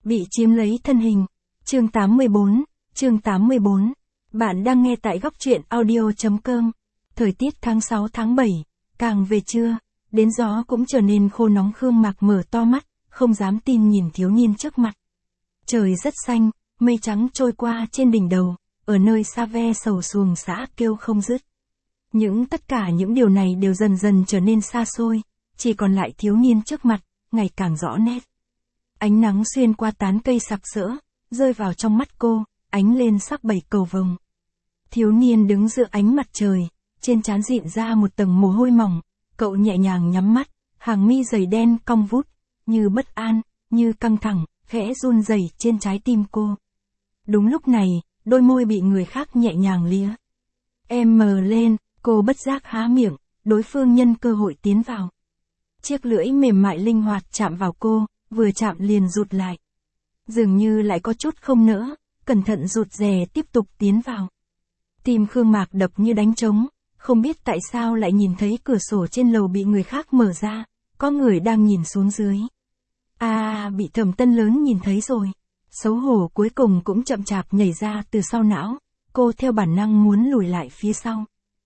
Bị chiếm lấy thân hình. Chương 84. Bạn đang nghe tại góc truyện audio.com. Thời tiết tháng 6 tháng 7, càng về trưa, đến gió cũng trở nên khô nóng. Khương Mạc mở to mắt, không dám tin nhìn thiếu niên trước mặt. Trời rất xanh, mây trắng trôi qua trên đỉnh đầu, ở nơi xa ve sầu xuồng xã kêu không dứt. Tất cả những điều này đều dần dần trở nên xa xôi, chỉ còn lại thiếu niên trước mặt, ngày càng rõ nét. Ánh nắng xuyên qua tán cây sặc sỡ, rơi vào trong mắt cô, ánh lên sắc 7 cầu vồng. Thiếu niên đứng giữa ánh mặt trời, trên trán rịn ra một tầng mồ hôi mỏng, cậu nhẹ nhàng nhắm mắt, hàng mi dày đen cong vút, như bất an, như căng thẳng, khẽ run rẩy trên trái tim cô. Đúng lúc này, đôi môi bị người khác nhẹ nhàng lía. Em mờ lên, cô bất giác há miệng, đối phương nhân cơ hội tiến vào. Chiếc lưỡi mềm mại linh hoạt chạm vào cô, vừa chạm liền rụt lại. Dường như lại có chút không nỡ, cẩn thận rụt rè tiếp tục tiến vào. Tim Khương Mạc đập như đánh trống, không biết tại sao lại nhìn thấy cửa sổ trên lầu bị người khác mở ra, có người đang nhìn xuống dưới. Bị Thẩm Tân lớn nhìn thấy rồi. Xấu hổ cuối cùng cũng chậm chạp nhảy ra từ sau não, cô theo bản năng muốn lùi lại phía sau.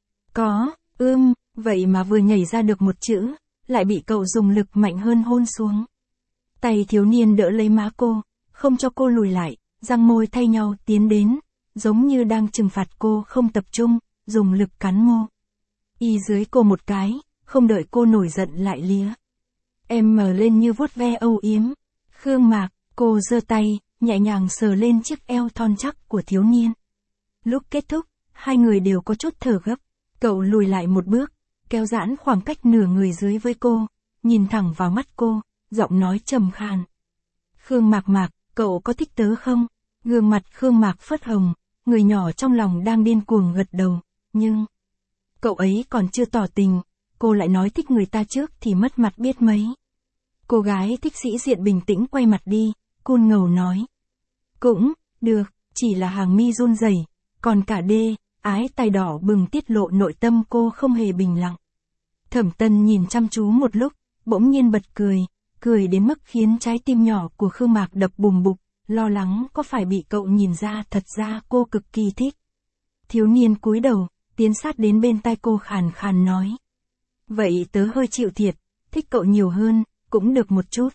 Vậy mà vừa nhảy ra được một chữ, lại bị cậu dùng lực mạnh hơn hôn xuống. Tay thiếu niên đỡ lấy má cô, không cho cô lùi lại, răng môi thay nhau tiến đến, giống như đang trừng phạt cô không tập trung, dùng lực cắn môi. Y dưới cô một cái, không đợi cô nổi giận lại lía. Em mờ lên như vuốt ve âu yếm. Khương Mạc, cô giơ tay, nhẹ nhàng sờ lên chiếc eo thon chắc của thiếu niên. Lúc kết thúc, hai người đều có chút thở gấp. Cậu lùi lại một bước, kéo giãn khoảng cách nửa người dưới với cô, nhìn thẳng vào mắt cô, giọng nói trầm khan. Khương Mạc, cậu có thích tớ không? Gương mặt Khương Mạc phớt hồng, người nhỏ trong lòng đang điên cuồng gật đầu, nhưng cậu ấy còn chưa tỏ tình, cô lại nói thích người ta trước thì mất mặt biết mấy. Cô gái thích sĩ diện bình tĩnh quay mặt đi, cun ngầu nói. Cũng, được, chỉ là hàng mi run rẩy, còn cả ái tai đỏ bừng tiết lộ nội tâm cô không hề bình lặng. Thẩm Tân nhìn chăm chú một lúc, bỗng nhiên bật cười đến mức khiến trái tim nhỏ của Khương Mạc đập bùm bụp, lo lắng có phải bị cậu nhìn ra. Thật ra cô cực kỳ thích. Thiếu niên cúi đầu, tiến sát đến bên tai cô khàn khàn nói. Vậy tớ hơi chịu thiệt, thích cậu nhiều hơn, cũng được một chút.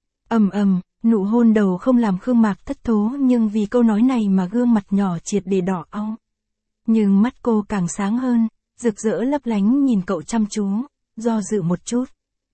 Nụ hôn đầu không làm Khương Mạc thất thố, nhưng vì câu nói này mà gương mặt nhỏ triệt để đỏ au. Nhưng mắt cô càng sáng hơn, rực rỡ lấp lánh nhìn cậu chăm chú, do dự một chút.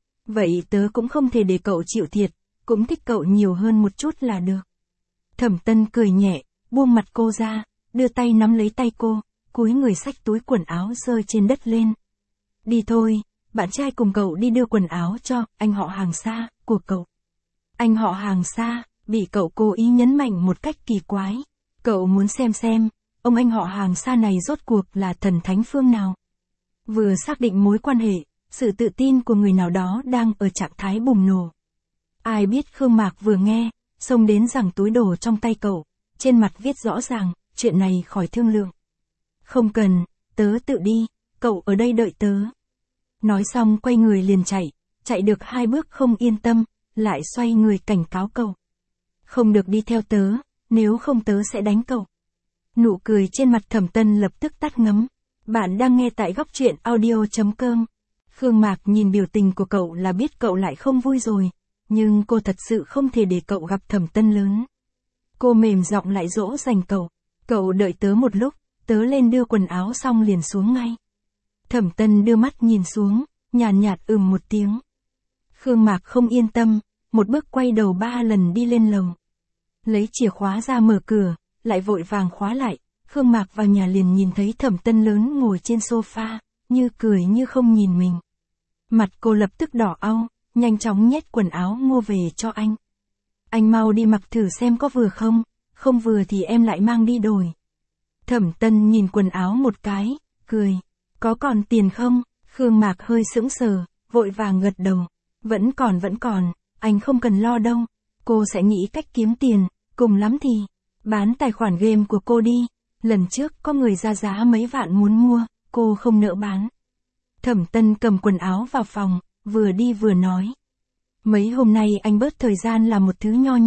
Vậy tớ cũng không thể để cậu chịu thiệt, cũng thích cậu nhiều hơn một chút là được. Thẩm Tân cười nhẹ, buông mặt cô ra, đưa tay nắm lấy tay cô, cúi người xách túi quần áo rơi trên đất lên. Đi thôi, bạn trai cùng cậu đi đưa quần áo cho anh họ hàng xa của cậu. Anh họ hàng xa, bị cậu cố ý nhấn mạnh một cách kỳ quái. Cậu muốn xem, ông anh họ hàng xa này rốt cuộc là thần thánh phương nào. Vừa xác định mối quan hệ, sự tự tin của người nào đó đang ở trạng thái bùng nổ. Ai biết Khương Mạc vừa nghe, xông đến giằng túi đồ trong tay cậu, trên mặt viết rõ ràng, chuyện này khỏi thương lượng. Không cần, tớ tự đi, cậu ở đây đợi tớ. Nói xong quay người liền chạy được 2 bước không yên tâm, lại xoay người cảnh cáo cậu. Không được đi theo tớ, nếu không tớ sẽ đánh cậu. Nụ cười trên mặt Thẩm Tân lập tức tắt ngấm. Bạn đang nghe tại góc truyện audio.com. Khương Mạc nhìn biểu tình của cậu là biết cậu lại không vui rồi, nhưng cô thật sự không thể để cậu gặp Thẩm Tân lớn. Cô mềm giọng lại dỗ dành cậu. Cậu đợi tớ một lúc, tớ lên đưa quần áo xong liền xuống ngay. Thẩm Tân đưa mắt nhìn xuống, nhàn nhạt một tiếng. Khương Mạc không yên tâm, một bước quay đầu 3 lần đi lên lầu. Lấy chìa khóa ra mở cửa, lại vội vàng khóa lại. Khương Mạc vào nhà liền nhìn thấy Thẩm Tân lớn ngồi trên sofa, như cười như không nhìn mình. Mặt cô lập tức đỏ au, nhanh chóng nhét quần áo mua về cho anh. Anh mau đi mặc thử xem có vừa không vừa thì em lại mang đi đổi. Thẩm Tân nhìn quần áo một cái, cười. Có còn tiền không? Khương Mạc hơi sững sờ, vội vàng gật đầu. Vẫn còn, anh không cần lo đâu. Cô sẽ nghĩ cách kiếm tiền, cùng lắm thì bán tài khoản game của cô đi. Lần trước có người ra giá mấy vạn muốn mua, cô không nỡ bán. Thẩm Tân cầm quần áo vào phòng, vừa đi vừa nói. Mấy hôm nay anh bớt thời gian làm một thứ nho nhỏ,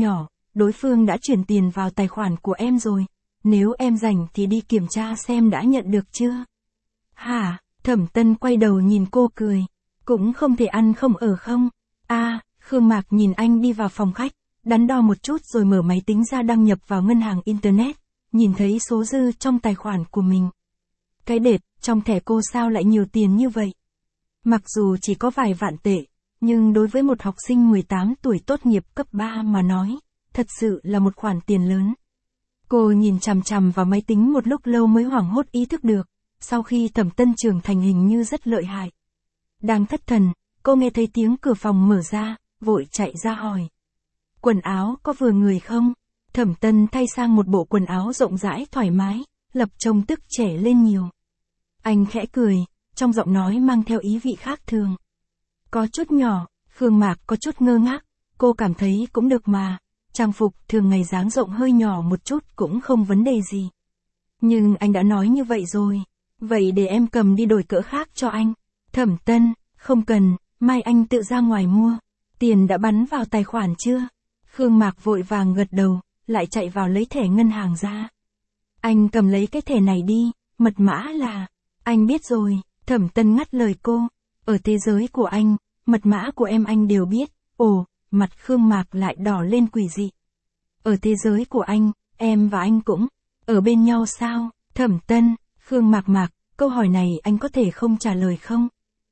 đối phương đã chuyển tiền vào tài khoản của em rồi. Nếu em rảnh thì đi kiểm tra xem đã nhận được chưa. Hả? Thẩm Tân quay đầu nhìn cô cười. Cũng không thể ăn không ở không? Khương Mạc nhìn anh đi vào phòng khách, đắn đo một chút rồi mở máy tính ra đăng nhập vào ngân hàng Internet, nhìn thấy số dư trong tài khoản của mình. Cái đệt, trong thẻ cô sao lại nhiều tiền như vậy? Mặc dù chỉ có vài vạn tệ, nhưng đối với một học sinh 18 tuổi tốt nghiệp cấp 3 mà nói, thật sự là một khoản tiền lớn. Cô nhìn chằm chằm vào máy tính một lúc lâu mới hoảng hốt ý thức được, sau khi Thẩm Tân trưởng thành hình như rất lợi hại. Đang thất thần, cô nghe thấy tiếng cửa phòng mở ra, vội chạy ra hỏi. Quần áo có vừa người không? Thẩm Tân thay sang một bộ quần áo rộng rãi thoải mái, lập trông tức trẻ lên nhiều. Anh khẽ cười, trong giọng nói mang theo ý vị khác thường. Có chút nhỏ, Khương Mạc có chút ngơ ngác, cô cảm thấy cũng được mà, trang phục thường ngày dáng rộng hơi nhỏ một chút cũng không vấn đề gì. Nhưng anh đã nói như vậy rồi, vậy để em cầm đi đổi cỡ khác cho anh. Thẩm Tân, không cần, mai anh tự ra ngoài mua. Tiền đã bắn vào tài khoản chưa? Khương Mạc vội vàng gật đầu, lại chạy vào lấy thẻ ngân hàng ra. Anh cầm lấy cái thẻ này đi, mật mã là... Anh biết rồi, Thẩm Tân ngắt lời cô. Ở thế giới của anh, mật mã của em anh đều biết. Ồ, mặt Khương Mạc lại đỏ lên quỷ dị. Ở thế giới của anh, em và anh cũng ở bên nhau sao? Thẩm Tân, Khương Mạc, câu hỏi này anh có thể không trả lời không?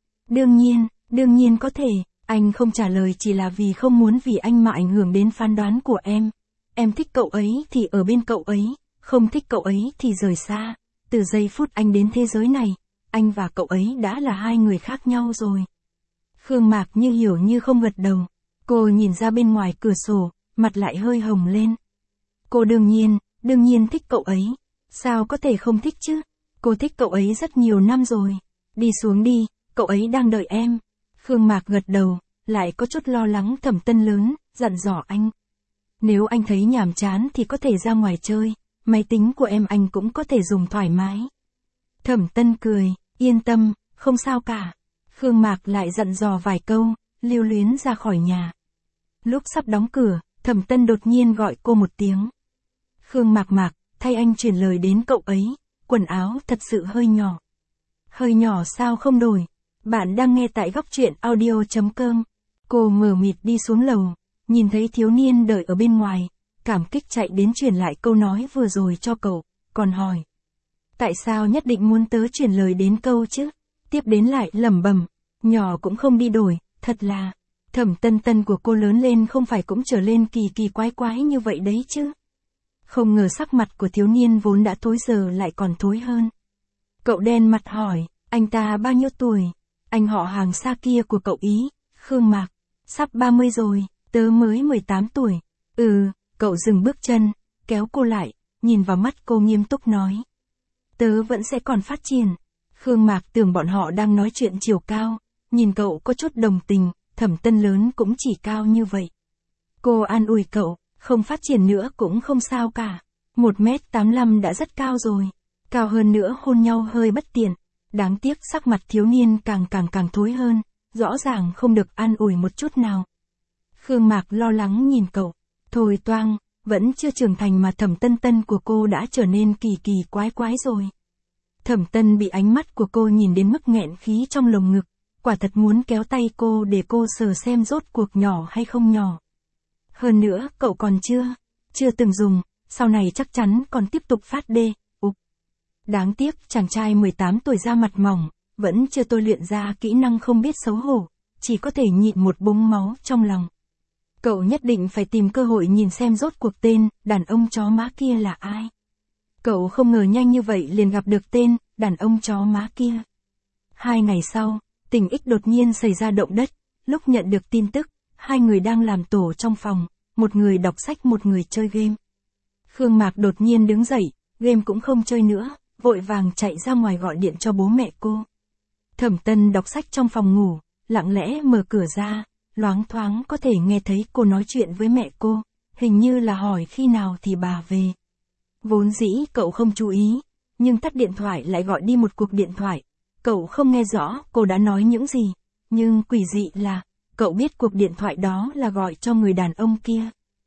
Đương nhiên có thể. Anh không trả lời chỉ là vì không muốn vì anh mà ảnh hưởng đến phán đoán của em. Em thích cậu ấy thì ở bên cậu ấy, không thích cậu ấy thì rời xa. Từ giây phút anh đến thế giới này, anh và cậu ấy đã là hai người khác nhau rồi. Khương Mạc như hiểu như không gật đầu. Cô nhìn ra bên ngoài cửa sổ, mặt lại hơi hồng lên. Cô đương nhiên thích cậu ấy. Sao có thể không thích chứ? Cô thích cậu ấy rất nhiều năm rồi. Đi xuống đi, cậu ấy đang đợi em. Khương Mạc gật đầu, lại có chút lo lắng Thẩm Tân lớn, dặn dò anh. Nếu anh thấy nhàm chán thì có thể ra ngoài chơi, máy tính của em anh cũng có thể dùng thoải mái. Thẩm Tân cười, yên tâm, không sao cả. Khương Mạc lại dặn dò vài câu, lưu luyến ra khỏi nhà. Lúc sắp đóng cửa, Thẩm Tân đột nhiên gọi cô một tiếng. Khương Mạc, thay anh chuyển lời đến cậu ấy, quần áo thật sự hơi nhỏ. Hơi nhỏ sao không đổi? Bạn đang nghe tại góc truyện audio.com. Cô mờ mịt đi xuống lầu, nhìn thấy thiếu niên đợi ở bên ngoài, cảm kích chạy đến truyền lại câu nói vừa rồi cho cậu, còn hỏi. Tại sao nhất định muốn tớ chuyển lời đến câu chứ? Tiếp đến lại lẩm bẩm, nhỏ cũng không đi đổi, thật là... Thẩm Tân của cô lớn lên không phải cũng trở lên kỳ quái như vậy đấy chứ. Không ngờ sắc mặt của thiếu niên vốn đã thối giờ lại còn thối hơn. Cậu đen mặt hỏi, anh ta bao nhiêu tuổi? Anh họ hàng xa kia của cậu ý, Khương Mạc, sắp 30 rồi, tớ mới 18 tuổi. Cậu dừng bước chân, kéo cô lại, nhìn vào mắt cô nghiêm túc nói. Tớ vẫn sẽ còn phát triển. Khương Mạc tưởng bọn họ đang nói chuyện chiều cao, nhìn cậu có chút đồng tình, Thẩm Tân lớn cũng chỉ cao như vậy. Cô an ủi cậu, không phát triển nữa cũng không sao cả. 1m85 đã rất cao rồi, cao hơn nữa hôn nhau hơi bất tiện. Đáng tiếc sắc mặt thiếu niên càng thối hơn, rõ ràng không được an ủi một chút nào. Khương Mạc lo lắng nhìn cậu, thôi toang, vẫn chưa trưởng thành mà Thẩm Tân của cô đã trở nên kỳ quái rồi. Thẩm Tân bị ánh mắt của cô nhìn đến mức nghẹn khí trong lồng ngực, quả thật muốn kéo tay cô để cô sờ xem rốt cuộc nhỏ hay không nhỏ. Hơn nữa cậu còn chưa từng dùng, sau này chắc chắn còn tiếp tục phát đê. Đáng tiếc chàng trai 18 tuổi da mặt mỏng, vẫn chưa tôi luyện ra kỹ năng không biết xấu hổ, chỉ có thể nhịn một búng máu trong lòng. Cậu nhất định phải tìm cơ hội nhìn xem rốt cuộc tên đàn ông chó má kia là ai. Cậu không ngờ nhanh như vậy liền gặp được tên đàn ông chó má kia. 2 ngày sau, tỉnh X đột nhiên xảy ra động đất, lúc nhận được tin tức, hai người đang làm tổ trong phòng, một người đọc sách một người chơi game. Khương Mạc đột nhiên đứng dậy, game cũng không chơi nữa, vội vàng chạy ra ngoài gọi điện cho bố mẹ cô. Thẩm Tân đọc sách trong phòng ngủ, lặng lẽ mở cửa ra, loáng thoáng có thể nghe thấy cô nói chuyện với mẹ cô, hình như là hỏi khi nào thì bà về. Vốn dĩ cậu không chú ý, nhưng tắt điện thoại lại gọi đi một cuộc điện thoại. Cậu không nghe rõ cô đã nói những gì, nhưng quỷ dị là, cậu biết cuộc điện thoại đó là gọi cho người đàn ông kia.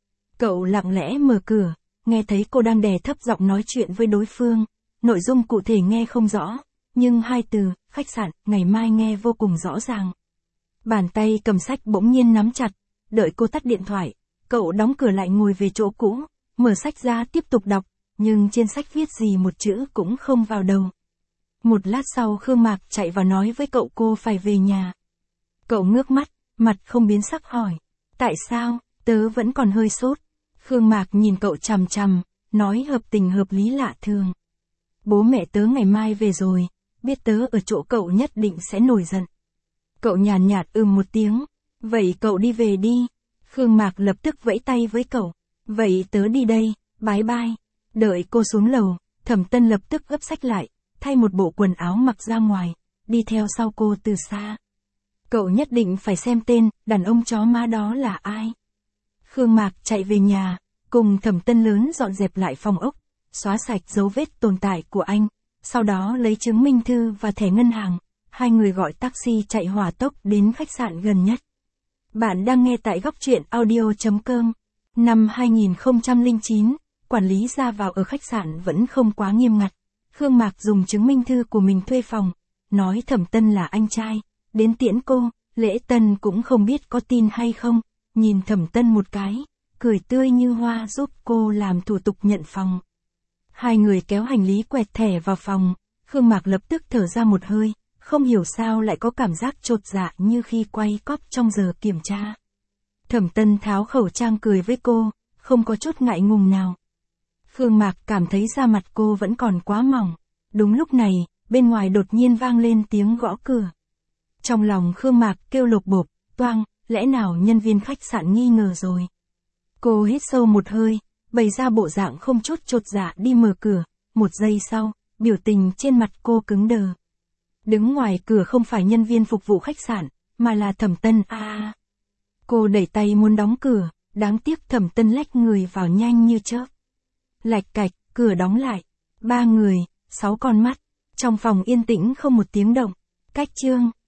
Cậu lặng lẽ mở cửa, nghe thấy cô đang đè thấp giọng nói chuyện với đối phương. Nội dung cụ thể nghe không rõ, nhưng hai từ, khách sạn, ngày mai nghe vô cùng rõ ràng. Bàn tay cầm sách bỗng nhiên nắm chặt, đợi cô tắt điện thoại, cậu đóng cửa lại ngồi về chỗ cũ, mở sách ra tiếp tục đọc, nhưng trên sách viết gì một chữ cũng không vào đầu. Một lát sau Khương Mạc chạy vào nói với cậu cô phải về nhà. Cậu ngước mắt, mặt không biến sắc hỏi. Tại sao, tớ vẫn còn hơi sốt. Khương Mạc nhìn cậu chằm chằm, nói hợp tình hợp lý lạ thường. Bố mẹ tớ ngày mai về rồi, biết tớ ở chỗ cậu nhất định sẽ nổi giận. Cậu nhàn nhạt một tiếng. Vậy cậu đi về đi. Khương Mạc lập tức vẫy tay với cậu. Vậy tớ đi đây, bye bye. Đợi cô xuống lầu, Thẩm Tân lập tức gấp sách lại, thay một bộ quần áo mặc ra ngoài, đi theo sau cô từ xa. Cậu nhất định phải xem tên, đàn ông chó má đó là ai. Khương Mạc chạy về nhà, cùng Thẩm Tân lớn dọn dẹp lại phòng ốc, xóa sạch dấu vết tồn tại của anh, sau đó lấy chứng minh thư và thẻ ngân hàng, hai người gọi taxi chạy hỏa tốc đến khách sạn gần nhất. Bạn đang nghe tại Góc Truyện Audio.com. Năm 2009, quản lý ra vào ở khách sạn vẫn không quá nghiêm ngặt. Khương Mạc dùng chứng minh thư của mình thuê phòng, nói Thẩm Tân là anh trai, đến tiễn cô. Lễ Tân cũng không biết có tin hay không, nhìn Thẩm Tân một cái, cười tươi như hoa giúp cô làm thủ tục nhận phòng. Hai người kéo hành lý quẹt thẻ vào phòng, Khương Mạc lập tức thở ra một hơi, không hiểu sao lại có cảm giác chột dạ như khi quay cóp trong giờ kiểm tra. Thẩm Tân tháo khẩu trang cười với cô, không có chút ngại ngùng nào. Khương Mạc cảm thấy da mặt cô vẫn còn quá mỏng. Đúng lúc này, bên ngoài đột nhiên vang lên tiếng gõ cửa. Trong lòng Khương Mạc kêu lột bột, toang, lẽ nào nhân viên khách sạn nghi ngờ rồi. Cô hít sâu một hơi, bày ra bộ dạng không chút chột dạ đi mở cửa. Một giây sau, biểu tình trên mặt cô cứng đờ. Đứng ngoài cửa không phải nhân viên phục vụ khách sạn, mà là Thẩm Tân à. Cô đẩy tay muốn đóng cửa, đáng tiếc Thẩm Tân lách người vào nhanh như chớp. Lạch cạch, cửa đóng lại. 3 người, 6 con mắt. Trong phòng yên tĩnh không một tiếng động. Cách chương.